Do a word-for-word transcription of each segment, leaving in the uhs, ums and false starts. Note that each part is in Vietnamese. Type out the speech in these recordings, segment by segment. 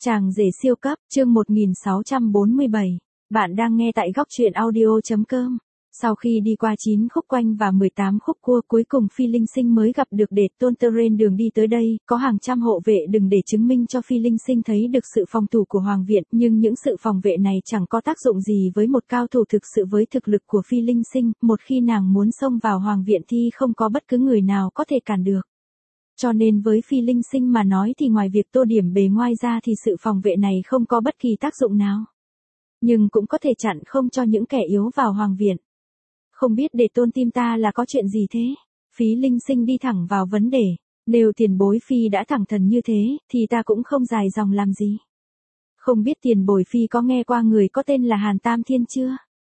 Chàng rể siêu cấp, chương một nghìn sáu trăm bốn mươi bảy. Bạn đang nghe tại góc truyện audio.com. Sau khi đi qua chín khúc quanh và mười tám khúc cua, cuối cùng Phi Linh Sinh mới gặp được Đệ Tôn. Trên đường đi tới đây, có hàng trăm hộ vệ đừng để chứng minh cho Phi Linh Sinh thấy được sự phòng thủ của Hoàng viện, nhưng những sự phòng vệ này chẳng có tác dụng gì với một cao thủ thực sự với thực lực của Phi Linh Sinh. Một khi nàng muốn xông vào Hoàng viện thì không có bất cứ người nào có thể cản được. Cho nên với Phi Linh Sinh mà nói thì ngoài việc tô điểm bề ngoài ra thì sự phòng vệ này không có bất kỳ tác dụng nào. Nhưng cũng có thể chặn không cho những kẻ yếu vào Hoàng viện. Không biết Đệ Tôn tim ta là có chuyện gì thế? Phí Linh Sinh đi thẳng vào vấn đề. Nếu tiền bối Phi đã thẳng thắn như thế, thì ta cũng không dài dòng làm gì. Không biết tiền bối Phi có nghe qua người có tên là Hàn Tam Thiên chưa?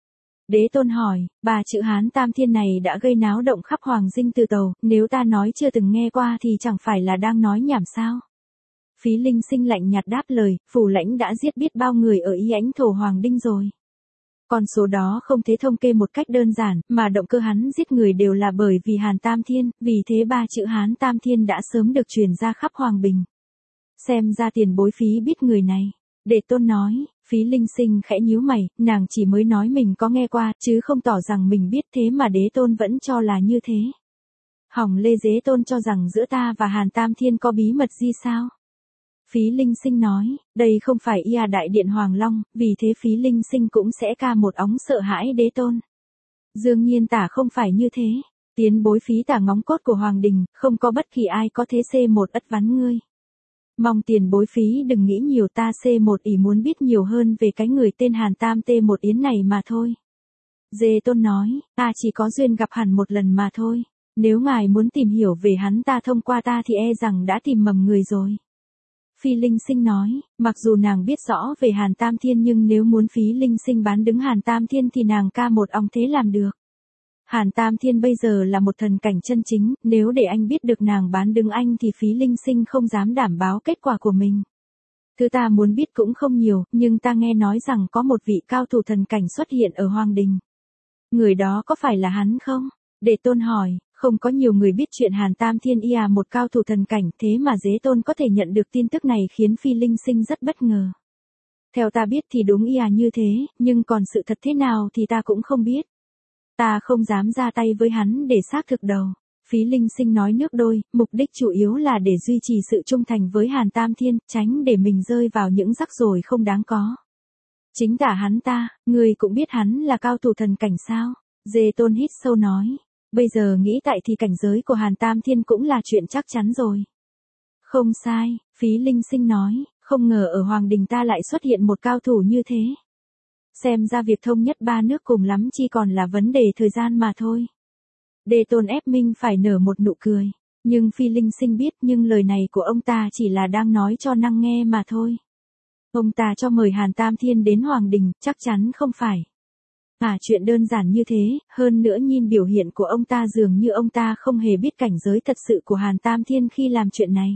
Đế Tôn hỏi, bà chữ Hán Tam Thiên này đã gây náo động khắp Hoàng Dinh từ tàu, nếu ta nói chưa từng nghe qua thì chẳng phải là đang nói nhảm sao? Phí Linh Sinh lạnh nhạt đáp lời, phủ lãnh đã giết biết bao người ở Y Ánh Thổ Hoàng Đinh rồi. Con số đó không thể thống kê một cách đơn giản, mà động cơ hắn giết người đều là bởi vì Hàn Tam Thiên, vì thế ba chữ Hán Tam Thiên đã sớm được truyền ra khắp Hoàng Bình. Xem ra tiền bối Phí biết người này. Đệ Tôn nói, Phí Linh Sinh khẽ nhíu mày, nàng chỉ mới nói mình có nghe qua, chứ không tỏ rằng mình biết, thế mà Đế Tôn vẫn cho là như thế. Hỏng lê Đế Tôn cho rằng giữa ta và Hàn Tam Thiên có bí mật gì sao? Phí Linh Sinh nói, đây không phải Ia Đại Điện Hoàng Long, vì thế Phí Linh Sinh cũng sẽ ca một óng sợ hãi Đế Tôn. Dương nhiên tả không phải như thế, tiến bối Phí tả ngóng cốt của Hoàng Đình, không có bất kỳ ai có thế xê một ất vắn ngươi. Mong tiền bối Phí đừng nghĩ nhiều, ta xê một ý muốn biết nhiều hơn về cái người tên Hàn Tam T một Yến này mà thôi. Dê Tôn nói, ta chỉ có duyên gặp hẳn một lần mà thôi. Nếu ngài muốn tìm hiểu về hắn ta thông qua ta thì e rằng đã tìm mầm người rồi. Phi Linh Sinh nói, mặc dù nàng biết rõ về Hàn Tam Thiên nhưng nếu muốn Phí Linh Sinh bán đứng Hàn Tam Thiên thì nàng ca một ong thế làm được. Hàn Tam Thiên bây giờ là một thần cảnh chân chính, nếu để anh biết được nàng bán đứng anh thì Phí Linh Sinh không dám đảm bảo kết quả của mình. Thứ ta muốn biết cũng không nhiều, nhưng ta nghe nói rằng có một vị cao thủ thần cảnh xuất hiện ở Hoàng Đình. Người đó có phải là hắn không? Đệ Tôn hỏi, không có nhiều người biết chuyện Hàn Tam Thiên ia một cao thủ thần cảnh, thế mà Đế Tôn có thể nhận được tin tức này khiến Phi Linh Sinh rất bất ngờ. Theo ta biết thì đúng ia như thế, nhưng còn sự thật thế nào thì ta cũng không biết. Ta không dám ra tay với hắn để xác thực đầu. Phí Linh Sinh nói nước đôi, mục đích chủ yếu là để duy trì sự trung thành với Hàn Tam Thiên, tránh để mình rơi vào những rắc rối không đáng có. Chính tả hắn ta, người cũng biết hắn là cao thủ thần cảnh sao? Dê Tôn hít sâu nói, bây giờ nghĩ tại thì cảnh giới của Hàn Tam Thiên cũng là chuyện chắc chắn rồi. Không sai, Phí Linh Sinh nói, không ngờ ở Hoàng Đình ta lại xuất hiện một cao thủ như thế. Xem ra việc thông nhất ba nước cùng lắm chỉ còn là vấn đề thời gian mà thôi. Đệ Tôn ép Minh phải nở một nụ cười. Nhưng Phi Linh Sinh biết nhưng lời này của ông ta chỉ là đang nói cho năng nghe mà thôi. Ông ta cho mời Hàn Tam Thiên đến Hoàng Đình, chắc chắn không phải. À chuyện đơn giản như thế, hơn nữa nhìn biểu hiện của ông ta dường như ông ta không hề biết cảnh giới thật sự của Hàn Tam Thiên khi làm chuyện này.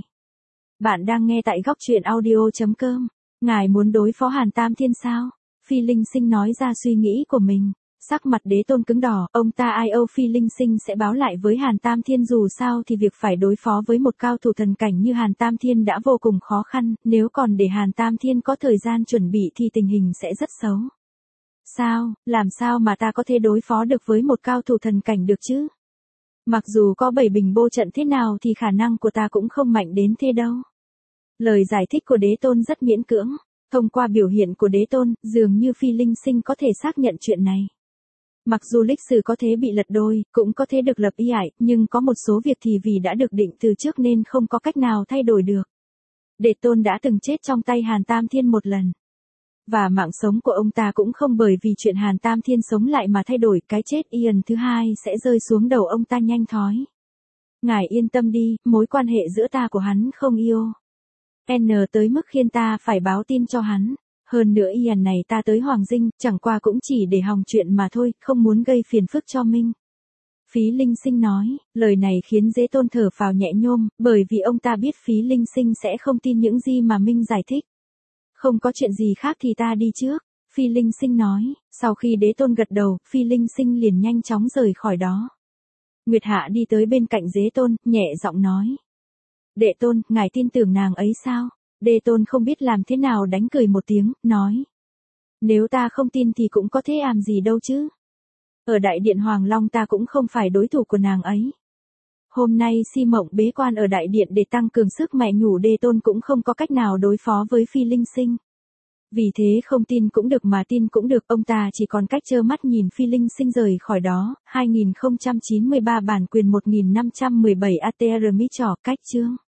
Bạn đang nghe tại góc truyện audio.com. Ngài muốn đối phó Hàn Tam Thiên sao? Phi Linh Sinh nói ra suy nghĩ của mình. Sắc mặt Đế Tôn cứng đỏ, ông ta ai âu Phi Linh Sinh sẽ báo lại với Hàn Tam Thiên, dù sao thì việc phải đối phó với một cao thủ thần cảnh như Hàn Tam Thiên đã vô cùng khó khăn, nếu còn để Hàn Tam Thiên có thời gian chuẩn bị thì tình hình sẽ rất xấu. Sao, làm sao mà ta có thể đối phó được với một cao thủ thần cảnh được chứ? Mặc dù có bảy bình bô trận thế nào thì khả năng của ta cũng không mạnh đến thế đâu. Lời giải thích của Đế Tôn rất miễn cưỡng. Thông qua biểu hiện của Đế Tôn, dường như Phi Linh Sinh có thể xác nhận chuyện này. Mặc dù lịch sử có thể bị lật đôi, cũng có thể được lập y ải, nhưng có một số việc thì vì đã được định từ trước nên không có cách nào thay đổi được. Đệ Tôn đã từng chết trong tay Hàn Tam Thiên một lần. Và mạng sống của ông ta cũng không bởi vì chuyện Hàn Tam Thiên sống lại mà thay đổi, cái chết Ian thứ hai sẽ rơi xuống đầu ông ta nhanh thói. Ngài yên tâm đi, mối quan hệ giữa ta của hắn không yêu. N tới mức khiến ta phải báo tin cho hắn. Hơn nữa Ian này ta tới Hoàng Dinh, chẳng qua cũng chỉ để hòng chuyện mà thôi, không muốn gây phiền phức cho Minh. Phí Linh Sinh nói, lời này khiến Đế Tôn thở phào nhẹ nhõm, bởi vì ông ta biết Phí Linh Sinh sẽ không tin những gì mà Minh giải thích. Không có chuyện gì khác thì ta đi trước. Phi Linh Sinh nói, sau khi Đế Tôn gật đầu, Phi Linh Sinh liền nhanh chóng rời khỏi đó. Nguyệt Hạ đi tới bên cạnh Đế Tôn, nhẹ giọng nói. Đệ Tôn, ngài tin tưởng nàng ấy sao? Đê Tôn không biết làm thế nào đánh cười một tiếng, nói. Nếu ta không tin thì cũng có thế làm gì đâu chứ. Ở đại điện Hoàng Long ta cũng không phải đối thủ của nàng ấy. Hôm nay Si Mộng bế quan ở đại điện để tăng cường sức mạnh, nhủ Đê Tôn cũng không có cách nào đối phó với Phi Linh Sinh. Vì thế không tin cũng được mà tin cũng được, ông ta chỉ còn cách trơ mắt nhìn Phi Linh Sinh rời khỏi đó. hai nghìn không trăm chín mươi ba bản quyền một nghìn năm trăm mười bảy a tê rờ mi trỏ cách chương.